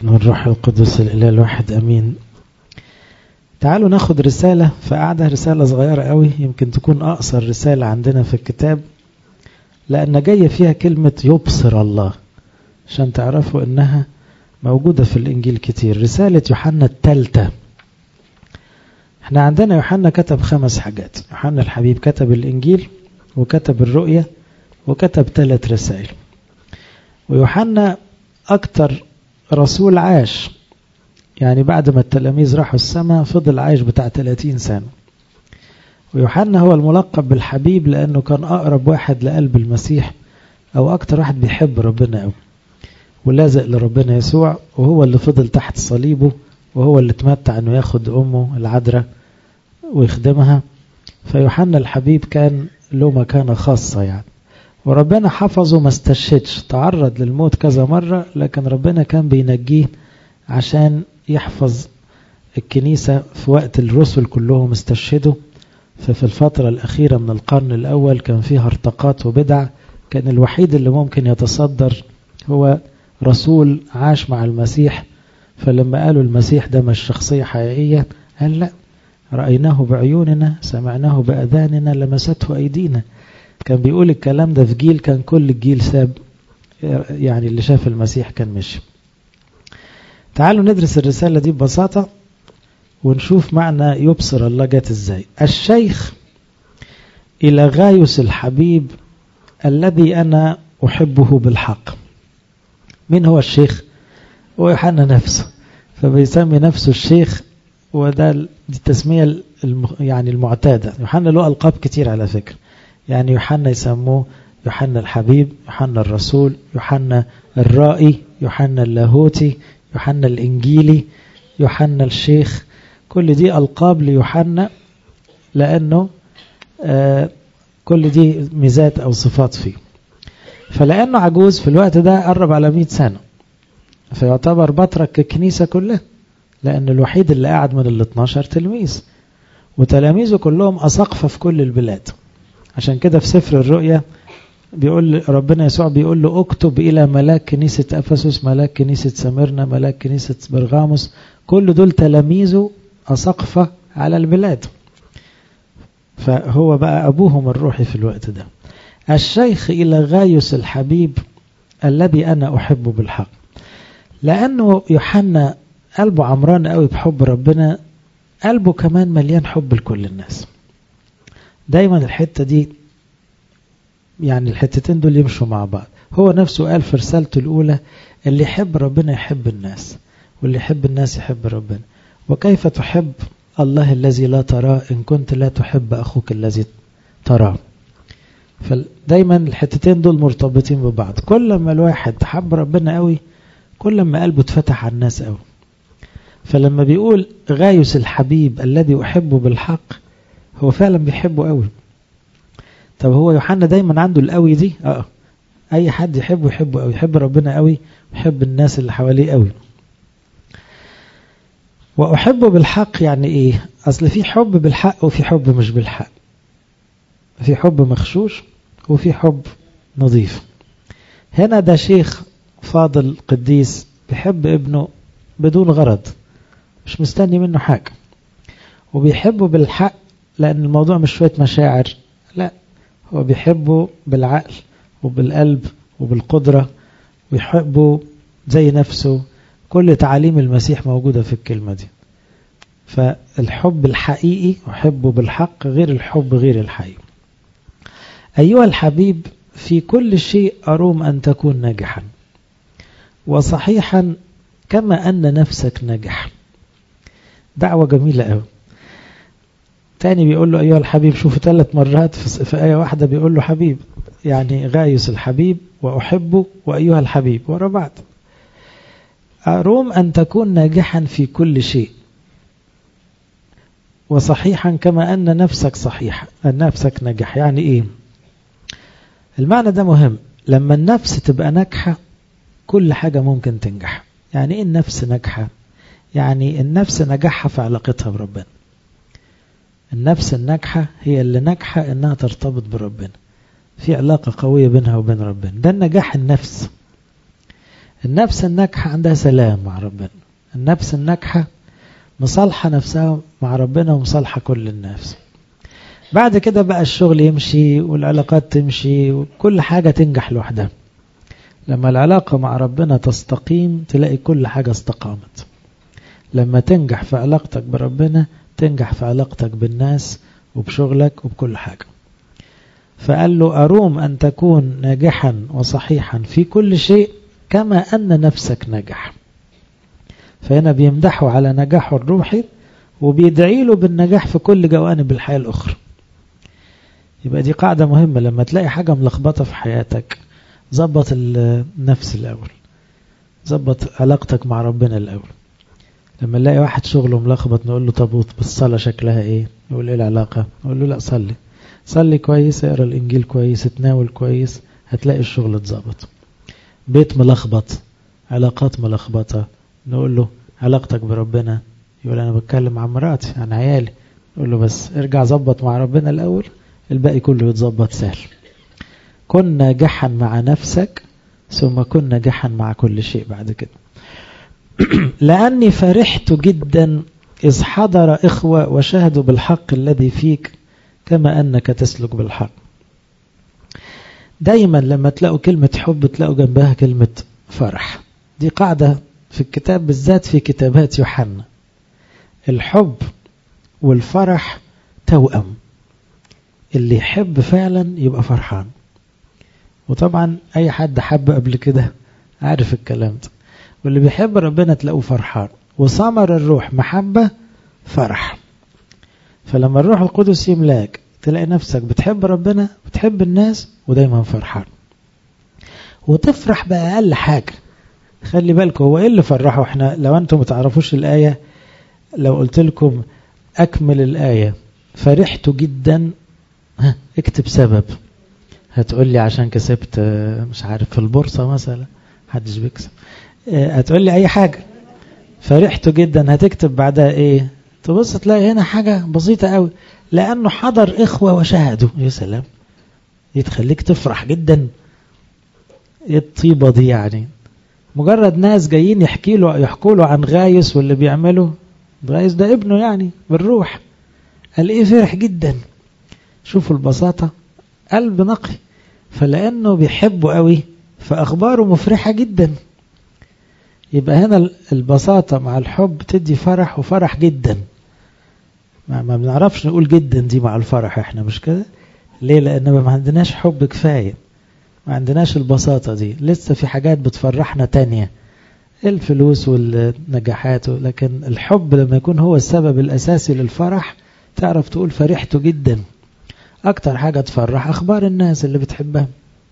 والروح القدس الإله الواحد أمين. تعالوا ناخد رسالة في قعدة، رسالة صغيرة قوي، يمكن تكون أقصر رسالة عندنا في الكتاب، لأن جاية فيها كلمة يبصر الله، عشان تعرفوا إنها موجودة في الإنجيل كتير. رسالة يوحنا الثالثة. احنا عندنا يوحنا كتب 5 حاجات. يوحنا الحبيب كتب الإنجيل وكتب الرؤية وكتب 3 رسائل. ويوحنا أكتر رسول عاش، يعني بعد ما التلاميذ راحوا السماء فضل عايش بتاع 30 سنة. ويوحنا هو الملقب بالحبيب لأنه كان أقرب واحد لقلب المسيح، أو أكتر واحد بيحب ربنا أوي ولازق لربنا يسوع، وهو اللي فضل تحت صليبه، وهو اللي تمتع أنه ياخد أمه العذراء ويخدمها. فيوحنا الحبيب كان له مكانة خاصة يعني، وربنا حفظه، ما استشهدش، تعرض للموت كذا مرة، لكن ربنا كان بينجيه عشان يحفظ الكنيسة في وقت الرسل كلهم استشهدوا. ففي الفترة الأخيرة من القرن الأول كان فيها ارتقاط وبدع، كان الوحيد اللي ممكن يتصدر هو رسول عاش مع المسيح. فلما قالوا المسيح ده مش شخصية حقيقية، قال لا، رأيناه بعيوننا، سمعناه بأذاننا، لمسته أيدينا. كان بيقول الكلام ده في جيل كان كل الجيل ساب، يعني اللي شاف المسيح كان مشي. تعالوا ندرس الرسالة دي ببساطة ونشوف معنى يبصر الله جات ازاي. الشيخ إلى غايوس الحبيب الذي أنا أحبه بالحق. مين هو الشيخ؟ هو يوحنا نفسه، فبيسمي نفسه الشيخ، وده دي التسمية يعني المعتادة. يوحنا له ألقاب كتير على فكرة، يعني يوحنا يسموه يوحنا الحبيب، يوحنا الرسول، يوحنا الرائي، يوحنا اللاهوتي، يوحنا الإنجيلي، يوحنا الشيخ. كل دي ألقاب ليوحنا، لأنه كل دي ميزات أو صفات فيه. فلأنه عجوز في الوقت ده، قرب على 100 سنة، فيعتبر بطرك الكنيسة كلها، لأن الوحيد اللي قاعد من 12 تلميذ، وتلاميذه كلهم أساقفة في كل البلاد. عشان كده في سفر الرؤيا بيقول ربنا يسوع، بيقول له اكتب إلى ملاك كنيسة أفسس، ملاك كنيسة سمرنا، ملاك كنيسة برغاموس. كل دول تلاميذه أساقفة على البلاد، فهو بقى أبوهم الروحي في الوقت ده. الشيخ إلى غايوس الحبيب الذي أنا أحبه بالحق. لأنه يوحنا قلبه عمران قوي بحب ربنا، قلبه كمان مليان حب لكل الناس. دايما الحتة دي، يعني الحتتين دول يمشوا مع بعض. هو نفسه قال في رسالته الأولى، اللي يحب ربنا يحب الناس، واللي يحب الناس يحب ربنا. وكيف تحب الله الذي لا تراه إن كنت لا تحب أخوك الذي تراه؟ فدايما الحتتين دول مرتبطين ببعض. كل ما الواحد حب ربنا قوي، كل ما قلبه اتفتح على الناس قوي. فلما بيقول غايوس الحبيب الذي أحبه بالحق، هو فعلا بيحبه قوي. طب هو يوحنا دايما عنده القوي دي؟ أي حد يحبه قوي، يحب ربنا قوي، يحب الناس اللي حواليه قوي. وأحبه بالحق يعني إيه؟ أصل في حب بالحق وفي حب مش بالحق، في حب مغشوش وفي حب نظيف. هنا ده شيخ فاضل قديس بيحب ابنه بدون غرض، مش مستني منه حاجة، وبيحبه بالحق، لأن الموضوع مش شوية مشاعر، لا، هو بيحبه بالعقل وبالقلب وبالقدرة، ويحبه زي نفسه. كل تعاليم المسيح موجودة في الكلمة دي. فالحب الحقيقي أحبه بالحق غير الحب غير الحقيقي. أيها الحبيب، في كل شيء أروم أن تكون ناجحا وصحيحا كما أن نفسك ناجح. دعوة جميلة أوي. تاني بيقول له أيها الحبيب، شوفوا 3 مرات في آية واحدة بيقول له حبيب، يعني غايوس الحبيب وأحبه وأيها الحبيب ورا بعض. أروم أن تكون ناجحا في كل شيء وصحيحا كما أن نفسك صحيحة، أن نفسك ناجح. يعني إيه المعنى ده؟ مهم. لما النفس تبقى ناجحة كل حاجة ممكن تنجح. يعني إيه النفس ناجحة؟ يعني النفس نجاحها في علاقتها بربنا. النفس الناجحة هي اللي ناجحة إنها ترتبط بربنا، في علاقة قوية بينها وبين ربنا. ده النجاح النفس. النفس الناجحة عندها سلام مع ربنا. النفس الناجحة مصالحة نفسها مع ربنا ومصالحة كل الناس. بعد كده بقى الشغل يمشي والعلاقات تمشي وكل حاجة تنجح لوحدها. لما العلاقة مع ربنا تستقيم تلاقي كل حاجة استقامت. لما تنجح في علاقتك بربنا تنجح في علاقتك بالناس وبشغلك وبكل حاجة. فقال له أروم أن تكون ناجحا وصحيحا في كل شيء كما أن نفسك ناجح. فهنا بيمدحه على نجاحه الروحي وبيدعي له بالنجاح في كل جوانب الحياة الأخرى. يبقى دي قاعدة مهمة. لما تلاقي حاجة ملخبطة في حياتك ظبط النفس الأول، ظبط علاقتك مع ربنا الأول. لما نلاقي واحد شغله ملخبط نقول له طب بالصلاة شكلها ايه؟ يقول ايه العلاقة؟ نقول له لا صلي كويس، اقرأ الإنجيل كويس، تناول كويس، هتلاقي الشغل اتظبط. بيت ملخبط، علاقات ملخبطة، نقول له علاقتك بربنا، يقول أنا بتكلم عن مراتي عن عيالي، نقول له بس ارجع ظبط مع ربنا الأول، الباقي كله يتظبط سهل. كن ناجحا مع نفسك ثم كن ناجحا مع كل شيء بعد كده. لأني فرحت جدا إذ حضر إخوة وشهدوا بالحق الذي فيك كما أنك تسلك بالحق. دايما لما تلاقوا كلمة حب تلاقوا جنبها كلمة فرح. دي قاعدة في الكتاب بالذات في كتابات يوحنا. الحب والفرح توأم. اللي يحب فعلا يبقى فرحان. وطبعا أي حد حب قبل كده عارف الكلام ده. واللي بيحب ربنا تلاقوه فرحان. وثمر الروح محبة فرح. فلما الروح القدس يملاك تلاقي نفسك بتحب ربنا بتحب الناس ودايما فرحان. وتفرح بأقل حاجة. خلي بالكم هو ايه اللي فرحه؟ احنا لو انتم متعرفوش الآية، لو قلت لكم أكمل الآية فرحت جدا، اكتب سبب. هتقول لي عشان كسبت مش عارف في البورصة مثلا، محدش بيكسب. هتقول لي أي حاجة. فرحت جدا هتكتب بعدها ايه؟ تبص تلاقي هنا حاجة بسيطة قوي، لأنه حضر إخوة وشهدوا. يا سلام، يتخليك تفرح جدا. ايه الطيبة دي يعني؟ مجرد ناس جايين يحكوا له عن غايس واللي بيعمله. غايس ده ابنه يعني بالروح. قال ايه فرح جدا. شوفوا البساطة، قلب نقي. فلأنه بيحبه قوي فأخباره مفرحة جدا. يبقى هنا البساطة مع الحب تدي فرح، وفرح جدا. ما بنعرفش نقول جدا دي مع الفرح احنا، مش كده؟ ليه؟ لأن ما عندناش حب كفاية، ما عندناش البساطة دي. لسه في حاجات بتفرحنا تانية، الفلوس والنجاحات. لكن الحب لما يكون هو السبب الأساسي للفرح تعرف تقول فرحت جدا. أكتر حاجة تفرح أخبار الناس اللي بتحبها.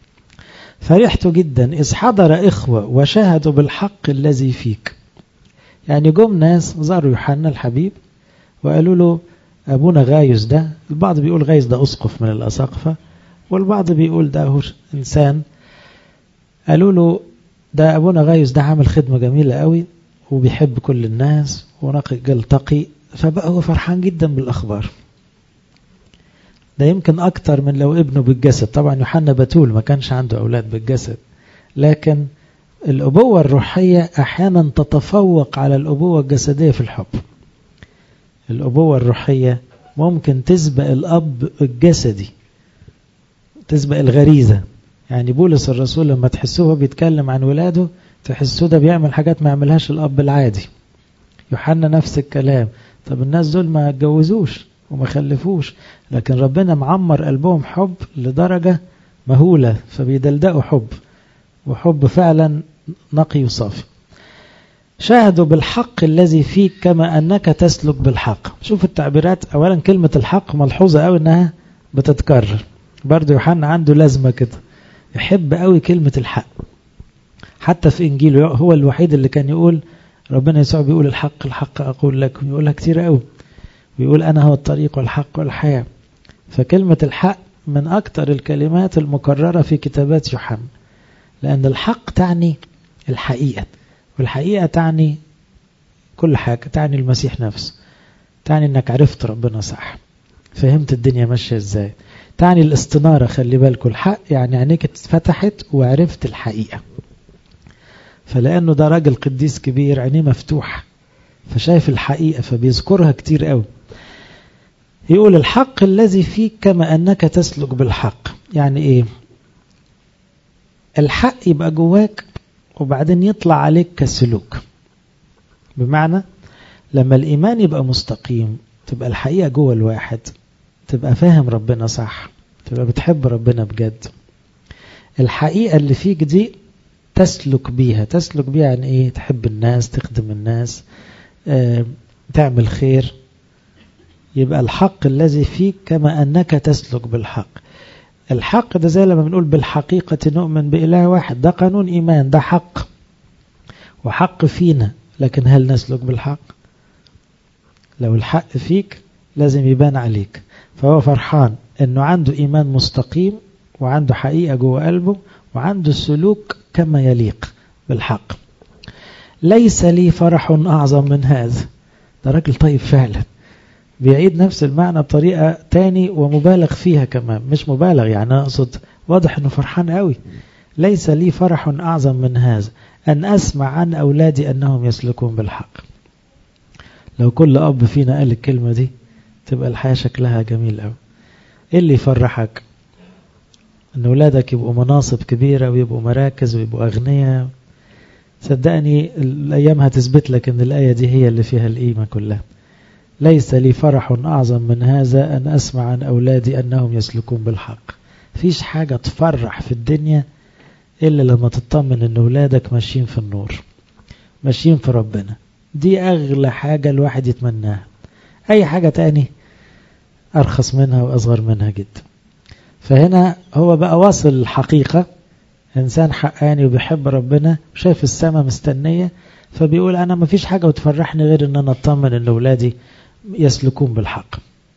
فرحت جدا إذ حضر إخوة وشهدوا بالحق الذي فيك. يعني جم ناس زاروا يوحنا الحبيب وقالوا له أبونا غايس ده، البعض بيقول غايس ده أسقف من الأساقفة، والبعض بيقول ده هو إنسان. قالوا له ده أبونا غايس ده عامل خدمة جميلة قوي وبيحب كل الناس ونقي تقي. فبقى هو فرحان جدا بالأخبار. ده يمكن أكتر من لو ابنه بالجسد. طبعا يوحنا بتول ما كانش عنده أولاد بالجسد، لكن الأبوة الروحية أحيانا تتفوق على الأبوة الجسدية في الحب. الأبوة الروحية ممكن تسبق الأب الجسدي، تسبق الغريزة. يعني بولس الرسول لما تحسوه بيتكلم عن ولاده تحسوه ده بيعمل حاجات ما يعملهاش الأب العادي. يوحنا نفس الكلام. طب الناس دول ما اتجوزوش وما خلفوش، لكن ربنا معمر قلبهم حب لدرجة مهولة، فبيدلدقوا حب، وحب فعلا نقي وصافي. شاهدوا بالحق الذي فيك كما أنك تسلك بالحق. شوف التعبيرات. أولا كلمة الحق ملحوظة أوي أنها بتتكرر. برضو يوحنا عنده لازمة كده، يحب أوي كلمة الحق. حتى في إنجيله هو الوحيد اللي كان يقول، ربنا يسوع بيقول الحق الحق أقول لكم، يقولها كتير أوي. ويقول أنا هو الطريق والحق والحياة. فكلمة الحق من أكتر الكلمات المكررة في كتابات يوحنا، لأن الحق تعني الحقيقة، والحقيقة تعني كل حاجة. تعني المسيح نفسه، تعني أنك عرفت ربنا صح، فهمت الدنيا ماشية إزاي. تعني الاستنارة. خلي بالكم الحق يعني عينيك اتفتحت وعرفت الحقيقة. فلأنه ده راجل قديس كبير عينيه مفتوح فشايف الحقيقة فبيذكرها كتير قوي. يقول الحق الذي فيك كما أنك تسلك بالحق. يعني إيه؟ الحق يبقى جواك وبعدين يطلع عليك كسلوك. بمعنى لما الإيمان يبقى مستقيم تبقى الحقيقة جوه الواحد، تبقى فاهم ربنا صح، تبقى بتحب ربنا بجد. الحقيقة اللي فيك دي تسلك بيها. تسلك بيها يعني إيه؟ تحب الناس، تخدم الناس، تعمل خير. يبقى الحق الذي فيك كما أنك تسلك بالحق. الحق ده زي لما بنقول بالحقيقة نؤمن بإله واحد، ده قانون إيمان، ده حق وحق فينا. لكن هل نسلك بالحق؟ لو الحق فيك لازم يبان عليك. فهو فرحان أنه عنده إيمان مستقيم وعنده حقيقة جوه قلبه وعنده سلوك كما يليق بالحق. ليس لي فرح أعظم من هذا. ده راجل طيب فعلا، بيعيد نفس المعنى بطريقة تاني ومبالغ فيها كمان، مش مبالغ يعني أقصد واضح أنه فرحان قوي. ليس لي فرح أعظم من هذا أن أسمع عن أولادي أنهم يسلكون بالحق. لو كل أب فينا قال الكلمة دي تبقى الحياة شكلها جميل قوي. إيه اللي يفرحك؟ أن أولادك يبقوا مناصب كبيرة ويبقوا مراكز ويبقوا أغنياء. صدقني الأيام هتثبت لك أن الآية دي هي اللي فيها القيمة كلها. ليس لي فرح أعظم من هذا أن أسمع عن أولادي أنهم يسلكون بالحق. فيش حاجة تفرح في الدنيا إلا لما تطمن أن أولادك ماشيين في النور، ماشيين في ربنا. دي أغلى حاجة الواحد يتمناها. أي حاجة تاني أرخص منها وأصغر منها جدا. فهنا هو بقى واصل الحقيقة، إنسان حقاني وبيحب ربنا وشايف السماء مستنية، فبيقول أنا ما فيش حاجة وتفرحني غير أن أنا أطمن أن أولادي يسلكون بالحق.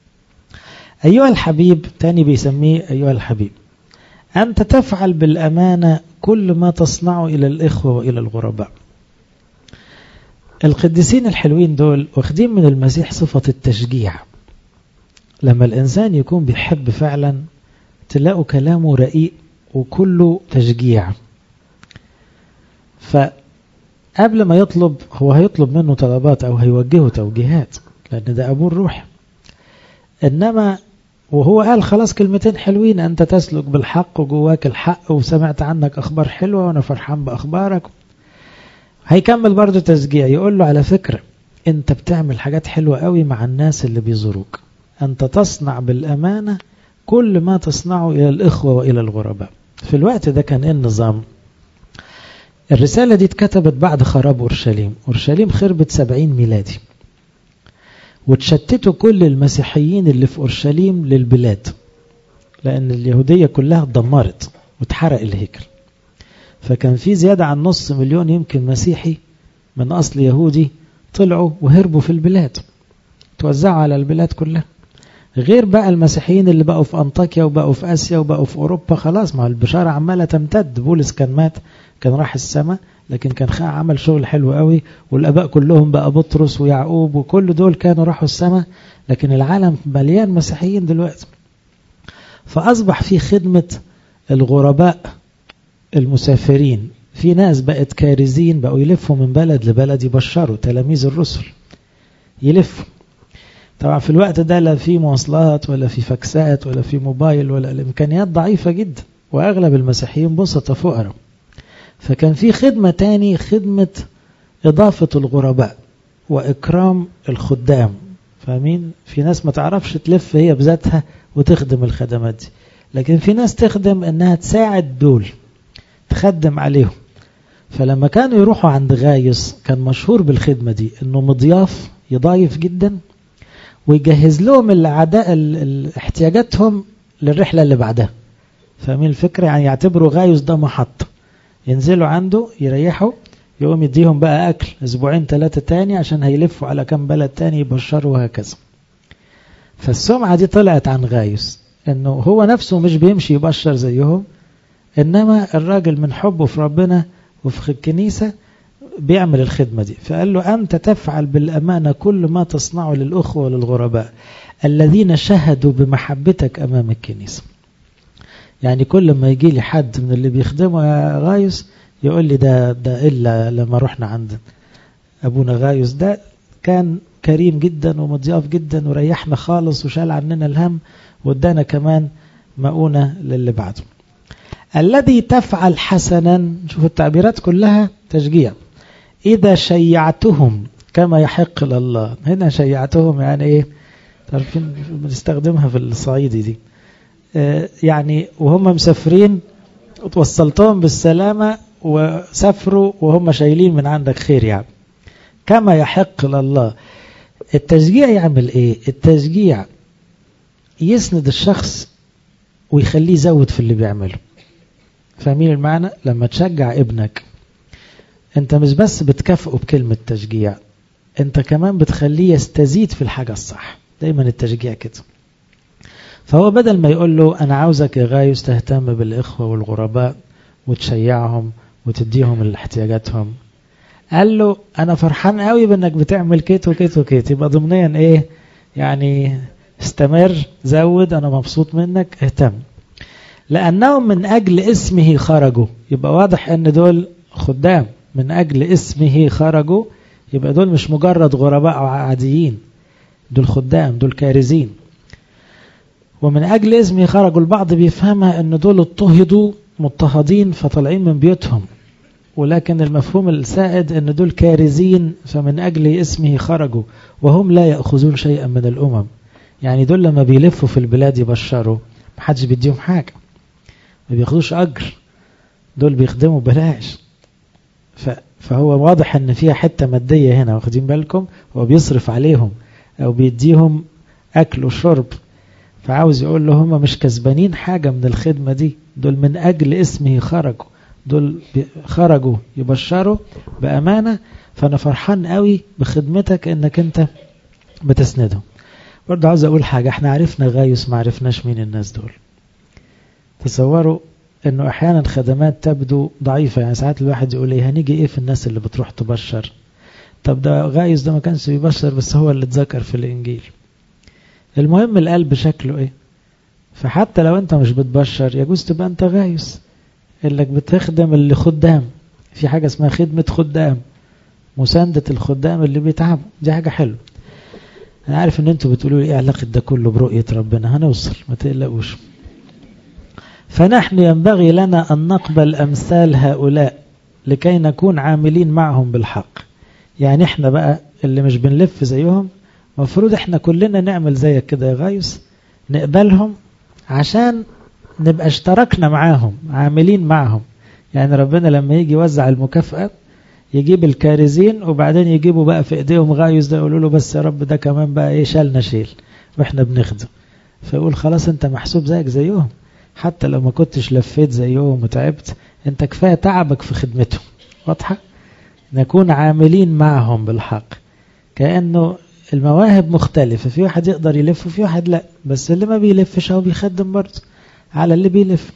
أيها الحبيب، تاني بيسميه أيها الحبيب، أنت تفعل بالأمانة كل ما تصنع إلى الإخوة وإلى الغرباء. القديسين الحلوين دول واخدين من المسيح صفة التشجيع. لما الإنسان يكون بيحب فعلا تلاقوا كلامه رقيق وكله تشجيع. فقبل ما يطلب هو هيطلب منه طلبات أو هيوجهه توجيهات لأن ده أبوه الروحي. إنما وهو قال خلاص كلمتين حلوين، أنت تسلك بالحق وجواك الحق وسمعت عنك أخبار حلوة وأنا فرحان بأخبارك. هيكمل برضو تشجيع، يقول له على فكرة أنت بتعمل حاجات حلوة قوي مع الناس اللي بيزوروك. أنت تصنع بالأمانة كل ما تصنعه إلى الإخوة وإلى الغرباء. في الوقت ده كان إيه النظام؟ الرسالة دي اتكتبت بعد خراب أورشليم. أورشليم خربت 70 ميلادي وتشتتوا كل المسيحيين اللي في أورشليم للبلاد، لأن اليهودية كلها اتدمرت واتحرق الهيكل. فكان في زيادة عن 500,000 يمكن مسيحي من أصل يهودي طلعوا وهربوا في البلاد، توزعوا على البلاد كلها. غير بقى المسيحيين اللي بقوا في أنطاكيا وبقوا في آسيا وبقوا في أوروبا. خلاص مع البشارة عمالة تمتد. بولس كان مات، كان راح السماء، لكن كان عمل شغل حلو قوي. والآباء كلهم بقى بطرس ويعقوب وكل دول كانوا راحوا السماء، لكن العالم مليان مسيحيين دلوقتي. فأصبح في خدمة الغرباء المسافرين. في ناس بقت كارزين، بقوا يلفوا من بلد لبلد يبشروا، تلاميذ الرسل يلفوا. طبعا في الوقت ده لا في مواصلات ولا في فاكسات ولا في موبايل، ولا الإمكانيات ضعيفة جدا، وأغلب المسيحيين بسطة فقراء. فكان في خدمة تاني، خدمة إضافة الغرباء وإكرام الخدام. فاهمين؟ في ناس ما تعرفش تلف هي بذاتها وتخدم الخدمات دي، لكن في ناس تخدم إنها تساعد دول، تخدم عليهم. فلما كانوا يروحوا عند غايس كان مشهور بالخدمة دي، إنه مضياف يضايف جدا ويجهز لهم احتياجاتهم للرحلة اللي بعدها. فاهمين الفكرة؟ يعني يعتبروا غايس ده محطة، ينزلوا عنده يريحوا، يقوم يديهم بقى أكل 2-3 تاني عشان هيلفوا على كم بلد تاني يبشروا وهكذا. فالسمعة دي طلعت عن غايس إنه هو نفسه مش بيمشي يبشر زيهم، إنما الراجل من حبه في ربنا وفي الكنيسة بيعمل الخدمة دي. فقال له أنت تفعل بالأمانة كل ما تصنعه للأخوة وللغرباء الذين شهدوا بمحبتك أمام الكنيسة. يعني كل ما يجي لي حد من اللي بيخدمه يا غايس يقول لي ده إلا لما رحنا عند أبونا غايوس ده كان كريم جدا ومضياف جدا وريحنا خالص وشال عننا الهم وادانا كمان مؤونة للي بعده. الذي تفعل حسنا، شوفوا التعبيرات كلها تشجيع. إذا شيعتهم كما يحق لله. هنا شيعتهم يعني إيه؟ تعرفين بنستخدمها في الصعيدي دي، يعني وهم مسافرين وتوصلتهم بالسلامة وسافروا وهم شايلين من عندك خير، يعني كما يحق لله. التشجيع يعمل ايه؟ التشجيع يسند الشخص ويخليه يزود في اللي بيعمله. فاهمين المعنى؟ لما تشجع ابنك انت مش بس بتكافئه بكلمة تشجيع، انت كمان بتخليه يستزيد في الحاجة الصح. دايما التشجيع كده. فهو بدل ما يقول له انا عاوزك يا غايوس تهتم بالاخوة والغرباء وتشيعهم وتديهم الاحتياجاتهم، قال له انا فرحان قوي بانك بتعمل كيت وكيت وكيت. يبقى ضمنيا ايه؟ يعني استمر، زود، انا مبسوط منك، اهتم. لانهم من اجل اسمه خرجوا. يبقى واضح ان دول خدام من اجل اسمه خرجوا. يبقى دول مش مجرد غرباء او عاديين، دول خدام، دول كارزين. ومن اجل اسمه خرجوا، البعض بيفهمها ان دول اضطهدوا مضطهدين فطالعين من بيوتهم، ولكن المفهوم السائد ان دول كارزين فمن اجل اسمه خرجوا، وهم لا يأخذون شيئا من الامم. يعني دول لما بيلفوا في البلاد يبشروا محدش بيديهم حاجة، ما بياخدوش اجر، دول بيخدموا بلاش. فهو واضح ان فيها حتة مادية هنا، واخدين بالكم؟ هو بيصرف عليهم او بيديهم اكل وشرب. فعاوز يقول له هم مش كسبانين حاجة من الخدمة دي، دول من اجل اسمه خرجوا، دول خرجوا يبشروا بأمانة. فأنا فرحان قوي بخدمتك انك انت بتسندهم. برضه عاوز اقول حاجة، احنا عرفنا غايوس ما عرفناش مين الناس دول. تصوروا انه احيانا خدمات تبدو ضعيفة، يعني ساعات الواحد يقول ايه هنيجي ايه في الناس اللي بتروح تبشر؟ طب ده غايوس ده ما كانش بيبشر بس هو اللي اتذكر في الانجيل. المهم القلب شكله ايه. فحتى لو انت مش بتبشر يجوز تبقى انت غايوس، انك بتخدم اللي خدام. في حاجة اسمها خدمة خدام، مساندة الخدام اللي بيتعبوا، دي حاجة حلوة. انا عارف ان انتوا بتقولوا لي ايه علاقة ده كله برؤية ربنا، هنوصل ما تقلقوش. فنحن ينبغي لنا ان نقبل امثال هؤلاء لكي نكون عاملين معهم بالحق. يعني احنا بقى اللي مش بنلف زيهم مفروض احنا كلنا نعمل زيك كده يا غايوس، نقبلهم عشان نبقى اشتركنا معاهم، عاملين معهم. يعني ربنا لما يجي يوزع المكافأة يجيب الكارزين وبعدين يجيبوا بقى في ايديهم غايوس ده، يقولوا له بس يا رب ده كمان بقى ايه شالنا شيل واحنا بنخدم. فيقول خلاص انت محسوب زيك زيهم، حتى لو ما كنتش لفيت زيهم وتعبت، انت كفاية تعبك في خدمتهم. واضحة؟ نكون عاملين معهم بالحق. كأنه المواهب مختلفة، في واحد يقدر يلف وفي واحد لا، بس اللي ما بيلفش هو بيخدم برضه على اللي بيلف.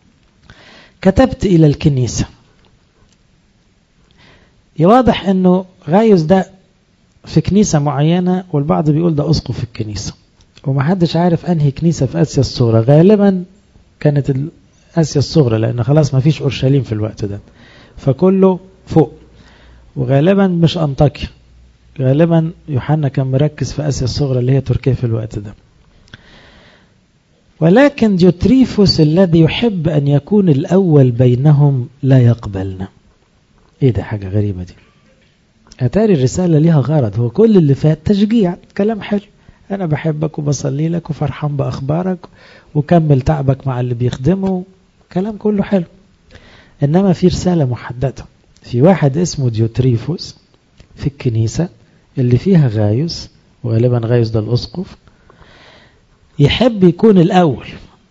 كتبت إلى الكنيسة. يواضح أنه غايوس ده في كنيسة معينة، والبعض بيقول ده أسقف في الكنيسة، ومحدش عارف أنهي كنيسة في آسيا الصغرى. غالبا كانت آسيا الصغرى لأن خلاص ما فيش أورشليم في الوقت ده، فكله فوق. وغالبا مش أنطاكيا، غالبا يوحنا كان مركز في آسيا الصغرى اللي هي تركيا في الوقت ده. ولكن ديوتريفوس الذي يحب أن يكون الأول بينهم لا يقبلنا. إيه ده؟ حاجة غريبة دي. أتاري الرسالة ليها غرض، هو كل اللي فات تشجيع، كلام حلو، أنا بحبك وبصلي لك وفرحان بأخبارك وكمل تعبك مع اللي بيخدمه، كلام كله حلو. إنما في رسالة محددة، في واحد اسمه ديوتريفوس في الكنيسة اللي فيها غايوس، وغالبا غايوس ده الأسقف، يحب يكون الأول.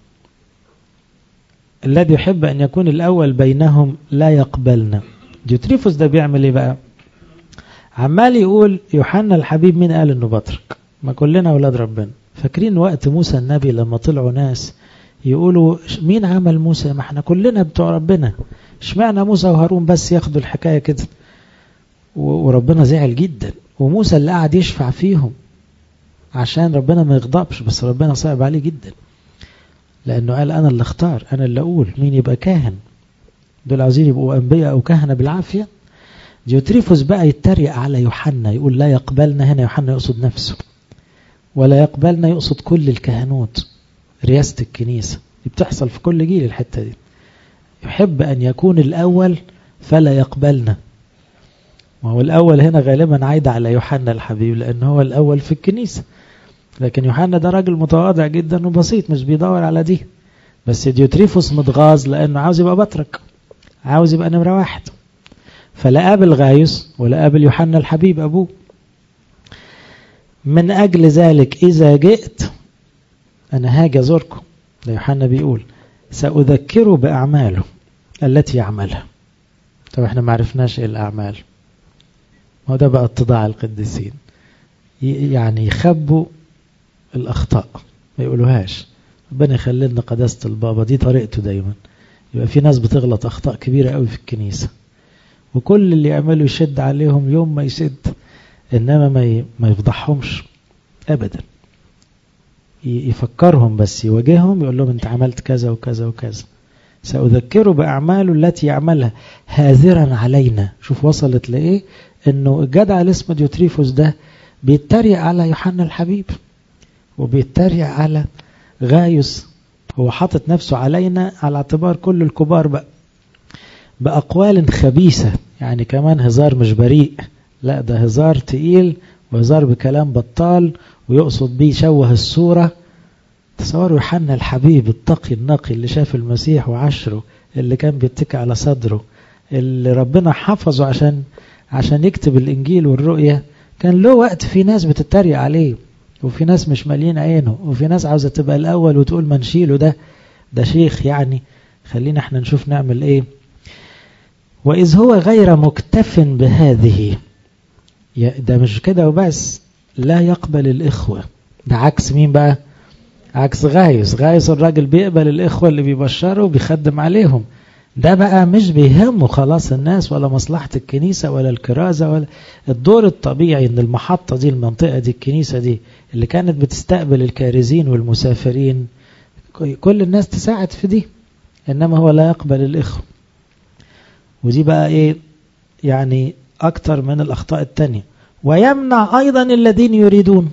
الذي يحب أن يكون الأول بينهم لا يقبلنا. ديوتريفوس ده بيعمل إيه بقى؟ عمال يقول يوحنا الحبيب مين قال إنه بطرك؟ ما كلنا أولاد ربنا. فاكرين وقت موسى النبي لما طلعوا ناس يقولوا مين عمل موسى؟ ما احنا كلنا بتوع ربنا، اشمعنى موسى وهارون بس ياخدوا الحكاية كده؟ وربنا زعل جدا، وموسى اللي قاعد يشفع فيهم عشان ربنا ما يغضبش، بس ربنا صعب عليه جدا لأنه قال أنا اللي اختار، أنا اللي أقول مين يبقى كاهن. دول عاوزين يبقوا أنبياء أو كهنة بالعافية. ديوتريفوس بقى يتريق على يوحنا، يقول لا يقبلنا، هنا يوحنا يقصد نفسه، ولا يقبلنا يقصد كل الكهنوت، رئاسة الكنيسة. دي بتحصل في كل جيل الحتة دي، يحب أن يكون الأول فلا يقبلنا. وهو الأول هنا غالبا عايد على يوحنا الحبيب، لأنه هو الأول في الكنيسة، لكن يوحنا ده راجل متواضع جدا وبسيط، مش بيدور على دي. بس ديوتريفوس متغاظ لأنه عاوز يبقى بطرك، عاوز يبقى نمرة واحد، فلا قابل غايوس ولا قابل يوحنا الحبيب أبوه. من أجل ذلك إذا جئت أنا هاجي أزوركم، ده يوحنا بيقول، سأذكره بأعماله التي يعملها. طب احنا ما عرفناش ايه الأعمال، ما ده بقى اتضاع القديسين، يعني يخبوا الأخطاء ما يقولوهاش. ربنا يخلي لنا قداسة البابا، دي طريقته دايما. يبقى في ناس بتغلط أخطاء كبيرة قوي في الكنيسة، وكل اللي يعملوا يشد عليهم يوم ما يشد، إنما ما يفضحهمش أبدا، يفكرهم بس، يواجههم، يقول لهم انت عملت كذا وكذا وكذا. سأذكره بأعماله التي يعملها هاذرا علينا. شوف وصلت لإيه، إنه الجدع اللي اسمه ديوتريفوس ده بيتريق على يوحنا الحبيب وبيتريق على غايوس، هو حاطط نفسه علينا على اعتبار كل الكبار بقى، بأقوال خبيثة، يعني كمان هزار مش بريء، لا ده هزار تقيل وهزار بكلام بطال، ويقصد بيه يشوه الصورة. تصوروا يوحنا الحبيب التقي النقي اللي شاف المسيح وعشره، اللي كان بيتكئ على صدره، اللي ربنا حفظه عشان يكتب الإنجيل والرؤية، كان له وقت في ناس بتتريق عليه، وفي ناس مش مالين عينه، وفي ناس عاوزة تبقى الأول وتقول ما نشيله، ده شيخ يعني، خلينا احنا نشوف نعمل ايه. وإذ هو غير مكتف بهذه، ده مش كده وبس، لا يقبل الإخوة. ده عكس مين بقى؟ عكس غايوس. غايوس الراجل بيقبل الإخوة اللي بيبشروا وبيخدم عليهم، ده بقى مش بيهمه خلاص الناس ولا مصلحة الكنيسة ولا الكرازة ولا الدور الطبيعي. ان المحطة دي، المنطقة دي، الكنيسة دي اللي كانت بتستقبل الكارزين والمسافرين، كل الناس تساعد في دي، انما هو لا يقبل الإخوة. ودي بقى ايه يعني اكتر من الأخطاء التانية. ويمنع ايضا الذين يريدون،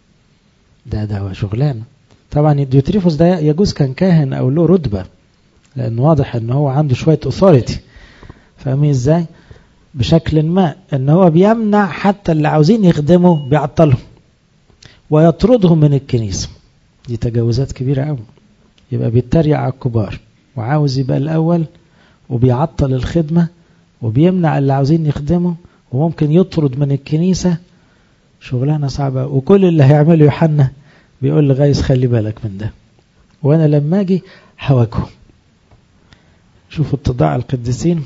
ده شغلانه. طبعا ديوتريفوس ده يجوز كان كاهن او له رتبة، لأن واضح ان هو عنده شوية authority، فاهمين ازاي؟ بشكل ما ان هو بيمنع حتى اللي عاوزين يخدموا، بيعطلهم ويطردهم من الكنيسة. دي تجاوزات كبيرة قوي. يبقى بيتريق على الكبار وعاوز يبقى الأول، وبيعطل الخدمة وبيمنع اللي عاوزين يخدموا، وممكن يطرد من الكنيسة. شغلانة صعبة. وكل اللي هيعمله يوحنا بيقول لغايس خلي بالك من ده، وانا لما اجي هواجهه. شوفوا اتضاع القديسين.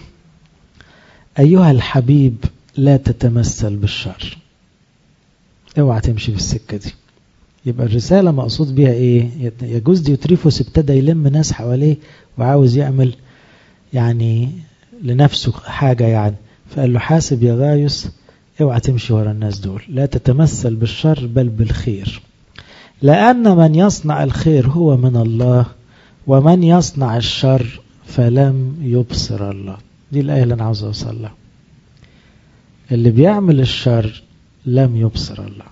ايها الحبيب لا تتمثل بالشر، اوعى تمشي بالسكة دي. يبقى الرسالة مقصود بيها ايه؟ يجوز ديوتريفوس ابتدى يلم ناس حواليه وعاوز يعمل يعني لنفسه حاجة يعني، فقال له حاسب يا غايوس، اوعى تمشي ورا الناس دول، لا تتمثل بالشر بل بالخير، لأن من يصنع الخير هو من الله، ومن يصنع الشر فلم يبصر الله. دي الآية اللي أنا عاوز أوصل لها. اللي بيعمل الشر لم يبصر الله.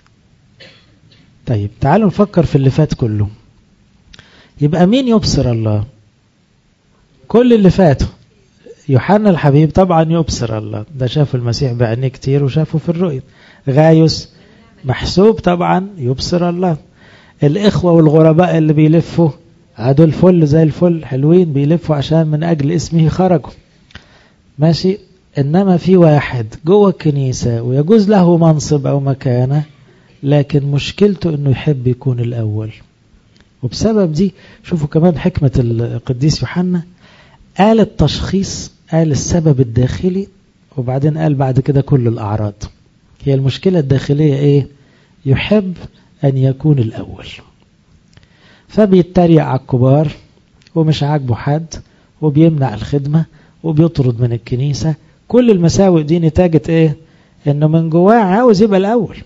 طيب تعالوا نفكر في اللي فات كله. يبقى مين يبصر الله؟ كل اللي فاته. يوحنا الحبيب طبعا يبصر الله، ده شاف المسيح بعينيه كتير وشافه في الرؤية. غايوس محسوب طبعا يبصر الله. الإخوة والغرباء اللي بيلفوا هدول الفل زي الفل، حلوين، بيلفوا عشان من أجل اسمه خرجوا، ماشي. إنما في واحد جوه الكنيسة ويجوز له منصب أو مكانة، لكن مشكلته إنه يحب يكون الأول. وبسبب دي شوفوا كمان حكمة القديس يوحنا، قال التشخيص، قال السبب الداخلي، وبعدين قال بعد كده كل الأعراض. هي المشكلة الداخلية إيه؟ يحب أن يكون الأول، فبيتريق على الكبار ومش عاجبه حد، وبيمنع الخدمة وبيطرد من الكنيسة. كل المساوئ دي نتاجة إيه؟ إنه من جواه عاوز يبقى الأول.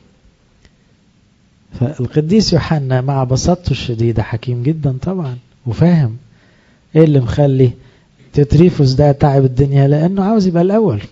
فالقديس يوحنا مع بساطته الشديدة حكيم جدا طبعا، وفاهم إيه اللي مخلي تيوتريفوس ده تعب الدنيا لأنه عاوز يبقى الأول.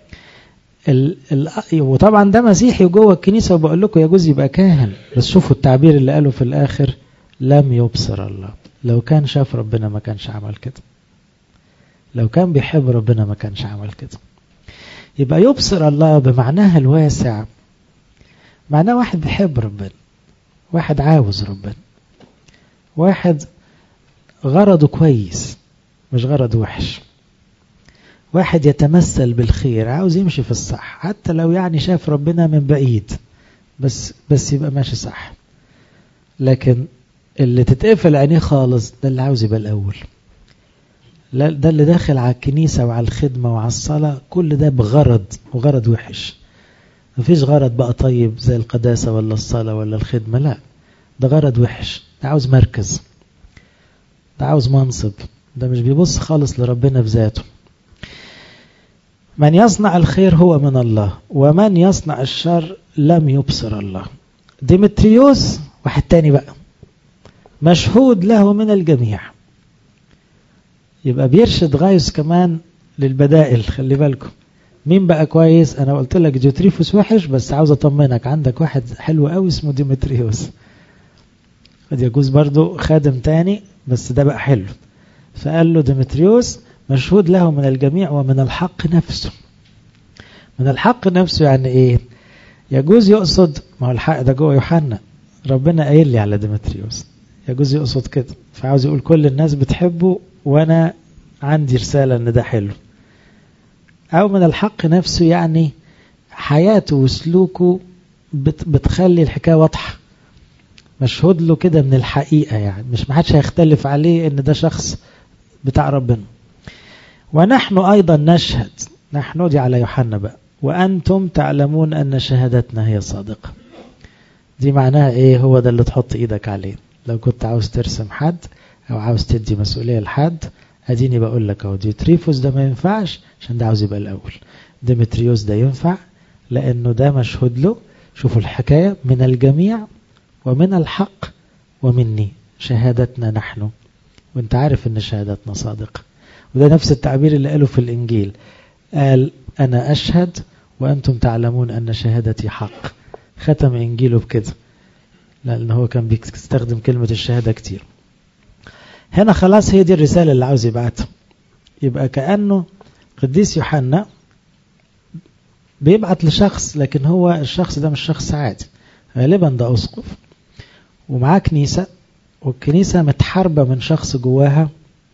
وطبعا ده مسيحي جوه الكنيسة، وبقول لكم يجوز يبقى كاهن، بس شوفوا التعبير اللي قاله في الآخر: لم يبصر الله. لو كان شاف ربنا ما كانش عمل كده، لو كان بيحب ربنا ما كانش عمل كده. يبقى يبصر الله بمعناها الواسع، معناه واحد بيحب ربنا، واحد عاوز ربنا، واحد غرضه كويس مش غرض وحش، واحد يتمثل بالخير، عاوز يمشي في الصح حتى لو يعني شاف ربنا من بعيد، بس يبقى ماشي صح. لكن اللي تتقفل عينيه خالص ده اللي عاوز يبقى الأول، ده اللي داخل على الكنيسة وعلى الخدمة وعلى الصلاة كل ده بغرض، وغرض وحش. مفيش غرض بقى طيب زي القداسة ولا الصلاة ولا الخدمة، لا، ده غرض وحش، ده عاوز مركز، ده عاوز منصب، ده مش بيبص خالص لربنا في ذاته. من يصنع الخير هو من الله، ومن يصنع الشر لم يبصر الله. ديمتريوس واحد تاني بقى مشهود له من الجميع، يبقى بيرشد غايوس كمان للبدائل. خلي بالكم مين بقى كويس. انا قلت لك ديوتريفوس وحش، بس عاوز اطمنك عندك واحد حلو قوي اسمه ديمتريوس، قد يجوز برضو خادم تاني بس ده بقى حلو. فقال له ديمتريوس مشهود له من الجميع ومن الحق نفسه. من الحق نفسه يعني ايه؟ يجوز يقصد، ما هو الحق ده جوه يوحنا، ربنا قايل لي على ديمتريوس، يجوز يقصد كده، فعاوز يقول كل الناس بتحبه وانا عندي رسالة ان ده حلو. او من الحق نفسه يعني حياته وسلوكه بتخلي الحكاية واضحة، مشهود له كده من الحقيقة، يعني مش محدش هيختلف عليه ان ده شخص بتاع ربنا. ونحن ايضا نشهد، نحن دي على يوحنا بقى، وانتم تعلمون ان شهادتنا هي صادقة. دي معناها ايه؟ هو ده اللي تحط ايدك عليه لو كنت عاوز ترسم حد او عاوز تدي مسؤولية لحد. اديني بقول لك اهو، ديوتريفوس ده ما ينفعش عشان ده عاوز يبقى الاول، ديمتريوس ده ينفع لانه ده مشهود له. شوفوا الحكاية: من الجميع ومن الحق ومني، شهادتنا نحن، وانت عارف ان شهادتنا صادقة. وده نفس التعبير اللي قاله في الانجيل، قال انا اشهد وانتم تعلمون ان شهادتي حق. ختم انجيله بكده لان هو كان بيستخدم كلمة الشهادة كتير. هنا خلاص هي دي الرسالة اللي عاوز يبعتها. يبقى كأنه قديس يوحنا بيبعت لشخص، لكن هو الشخص ده مش شخص عادي، غالبا ده أسقف ومعاه كنيسة، والكنيسة متحاربة من شخص جواها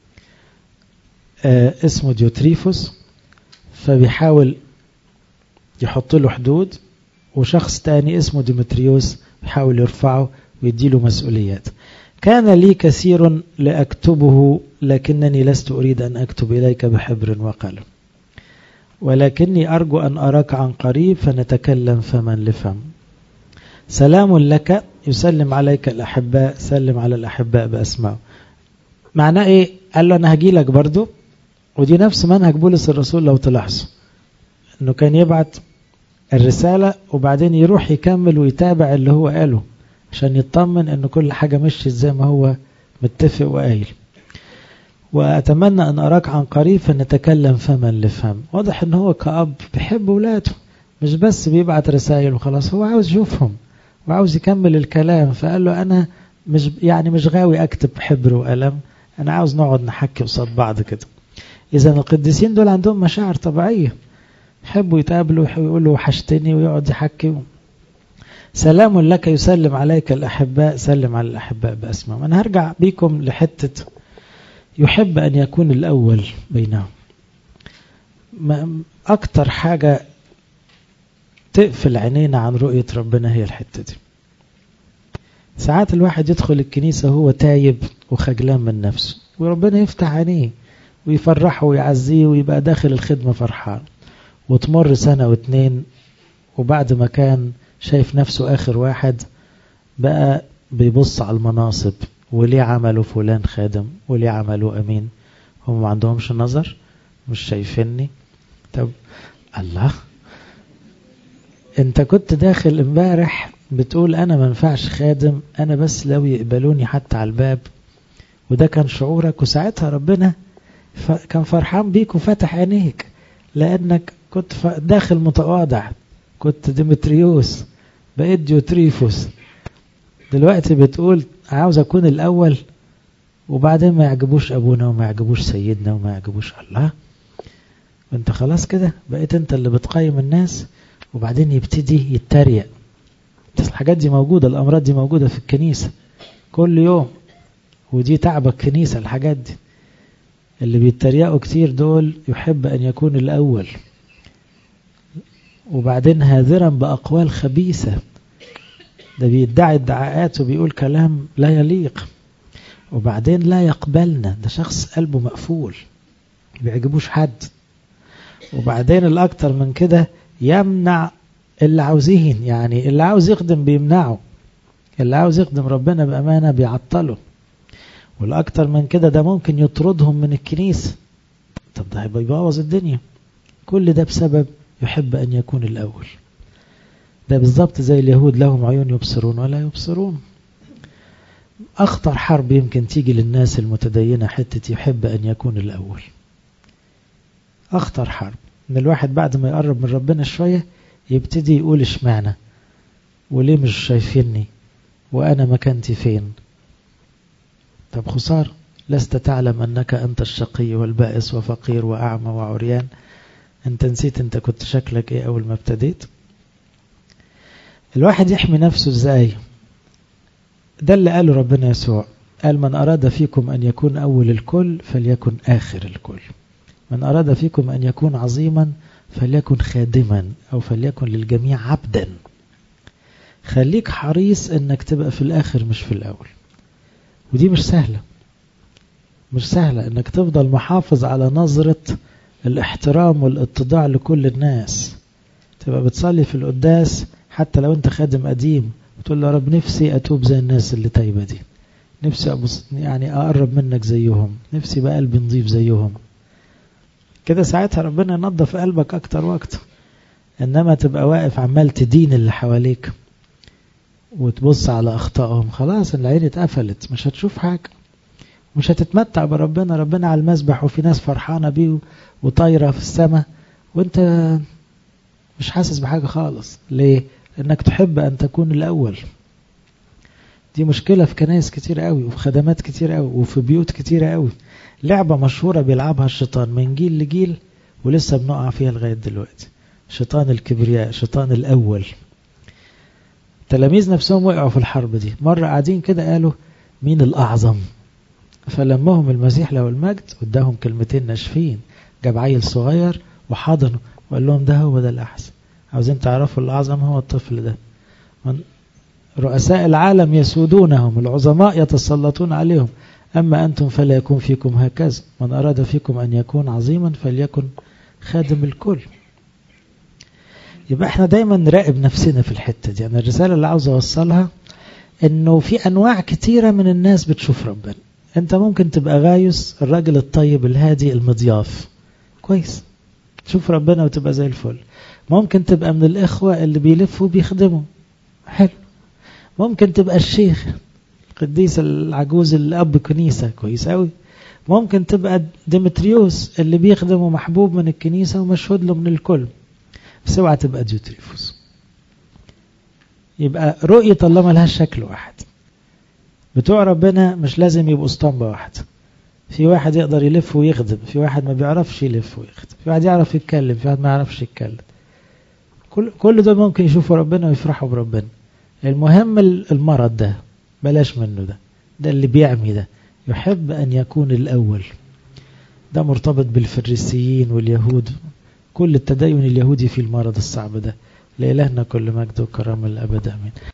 اسمه ديوتريفوس، فبيحاول يحط له حدود، وشخص تاني اسمه ديمتريوس بيحاول يرفعه ويديله مسؤوليات. كان لي كثير لأكتبه، لكنني لست أريد أن أكتب إليك بحبر وقلم، ولكني أرجو أن أراك عن قريب فنتكلم فما لفم. سلام لك، يسلم عليك الأحباء، سلم على الأحباء بأسماء. معناه إيه؟ قال له أنا هجي لك برضو، ودي نفس منهج بولس الرسول لو تلاحظوا، أنه كان يبعت الرسالة وبعدين يروح يكمل ويتابع اللي هو قاله عشان يطمن أن كل حاجة مشيت زي ما هو متفق وقايل. وأتمنى أن أراك عن قريب فنتكلم فما لفهم. واضح أنه هو كأب بيحب ولاده، مش بس بيبعت رسائل وخلاص، هو عاوز يشوفهم وعاوز يكمل الكلام. فقال له أنا مش غاوي أكتب حبر وقلم، أنا عاوز نقعد نحكي قصاد بعض كده. إذن القديسين دول عندهم مشاعر طبيعية، يحبوا يتقابلوا ويقولوا وحشتني ويقعد يحكي. سلام لك، يسلم عليك الأحباء، سلم على الأحباء بأسماء. أنا هرجع بيكم لحتة يحب أن يكون الأول بينهم. أكتر حاجة تقفل عينينا عن رؤية ربنا هي الحتة دي. ساعات الواحد يدخل الكنيسة هو تايب وخجلان من نفسه، وربنا يفتح عينيه ويفرحه ويعزيه ويبقى داخل الخدمة فرحان، وتمر سنة واتنين وبعد ما كان شايف نفسه آخر واحد بقى بيبص على المناصب، وليه عملوا فلان خادم وليه عملوا أمين. هم ما عندهمش نظر، مش شايفيني. طب الله، انت كنت داخل امبارح بتقول انا ما ينفعش خادم، انا بس لو يقبلوني حتى على الباب، وده كان شعورك. وساعتها ربنا فكان فرحان بيك وفتح عينيك، لأنك كنت داخل متواضع، كنت ديمتريوس بقيت ديوتريفوس. دلوقتي بتقول عاوز أكون الأول، وبعدين ما يعجبوش أبونا وما يعجبوش سيدنا وما يعجبوش الله، وانت خلاص كده بقيت انت اللي بتقيم الناس. وبعدين يبتدي يتريق. الحاجات دي موجودة، الأمراض دي موجودة في الكنيسة كل يوم، ودي تعب الكنيسة. الحاجات دي اللي بيتريقوا كتير دول يحب أن يكون الأول، وبعدين هاذرا بأقوال خبيثة، ده بيدعي ادعاءات وبيقول كلام لا يليق. وبعدين لا يقبلنا، ده شخص قلبه مقفول بيعجبوش حد. وبعدين الأكتر من كده يمنع اللي عاوزين، يعني اللي عاوز يخدم بيمنعه، اللي عاوز يخدم ربنا بأمانة بيعطله. والأكتر من كده ده ممكن يطردهم من الكنيسة. طب ده هيبقى يبوظ الدنيا. كل ده بسبب يحب أن يكون الأول. ده بالضبط زي اليهود، لهم عيون يبصرون ولا يبصرون. أخطر حرب يمكن تيجي للناس المتدينة حتة يحب أن يكون الأول. أخطر حرب إن الواحد بعد ما يقرب من ربنا شوية يبتدي يقول اشمعنى وليه مش شايفيني وأنا مكانتي فين. طب خسار، لست تعلم أنك أنت الشقي والبائس وفقير وأعمى وعريان؟ أنت نسيت أنت كنت شكلك إيه أول ما ابتديت؟ الواحد يحمي نفسه إزاي؟ ده اللي قاله ربنا يسوع، قال من أراد فيكم أن يكون أول الكل فليكن آخر الكل، من أراد فيكم أن يكون عظيما فليكن خادما، أو فليكن للجميع عبدا. خليك حريص أنك تبقى في الآخر مش في الأول. ودي مش سهلة، مش سهلة أنك تفضل محافظ على نظرة الاحترام والاتضاع لكل الناس. تبقى بتصلي في القداس حتى لو أنت خادم قديم وتقول له يا رب نفسي أتوب زي الناس اللي تايبة دي، نفسي يعني أقرب منك زيهم، نفسي بقى قلبي نضيف زيهم كده. ساعتها ربنا ينظف قلبك أكتر وأكتر. إنما تبقى واقف عمال تدين اللي حواليك وتبص على أخطائهم، خلاص العين اتقفلت، مش هتشوف حاجة، مش هتتمتع بربنا. ربنا على المسبح وفي ناس فرحانة بيه وطايرة في السماء وانت مش حاسس بحاجة خالص. ليه؟ لأنك تحب أن تكون الأول. دي مشكلة في كنائس كتير قوي وفي خدمات كتير قوي وفي بيوت كتير قوي. لعبة مشهورة بيلعبها الشيطان من جيل لجيل ولسه بنقع فيها لغاية دلوقتي، شيطان الكبرياء، شيطان الأول. تلاميذ نفسهم وقعوا في الحرب دي. مرة قاعدين كده قالوا مين الأعظم، فلمهم المسيح له المجد واداهم كلمتين ناشفين، جاب عيل صغير وحضنه وقال لهم ده هو ده الأحسن. عاوزين تعرفوا الأعظم هو الطفل ده. رؤساء العالم يسودونهم، العظماء يتسلطون عليهم، أما أنتم فلا يكون فيكم هكذا، من أراد فيكم أن يكون عظيما فليكن خادم الكل. يبقى احنا دايما نراقب نفسنا في الحتة دي. أنا الرسالة اللي عاوز أوصلها إنه في أنواع كتيرة من الناس بتشوف ربنا. أنت ممكن تبقى غايس، الراجل الطيب الهادي المضياف، كويس، تشوف ربنا وتبقى زي الفل. ممكن تبقى من الإخوة اللي بيلفوا بيخدموا، حلو. ممكن تبقى الشيخ القديس العجوز اللي أب كنيسة، كويس أوي. ممكن تبقى ديمتريوس اللي بيخدم ومحبوب من الكنيسة ومشهود له من الكل، بس اوعى تبقى ديوتريفوس. يبقى رؤية الله ملهاش شكل واحد. بتوع ربنا مش لازم يبقوا اسطمبة واحدة. في واحد يقدر يلف ويخدم، في واحد ما بيعرفش يلف ويخدم، في واحد يعرف يتكلم، في واحد ما يعرفش يتكلم. كل دول ممكن يشوفوا ربنا ويفرحوا بربنا. المهم المرض ده بلاش منه، ده اللي بيعمي، ده يحب أن يكون الأول. ده مرتبط بالفريسيين واليهود، كل التدين اليهودي في المرض الصعب ده. لإلهنا كل مجد وكرامة الأبد آمين.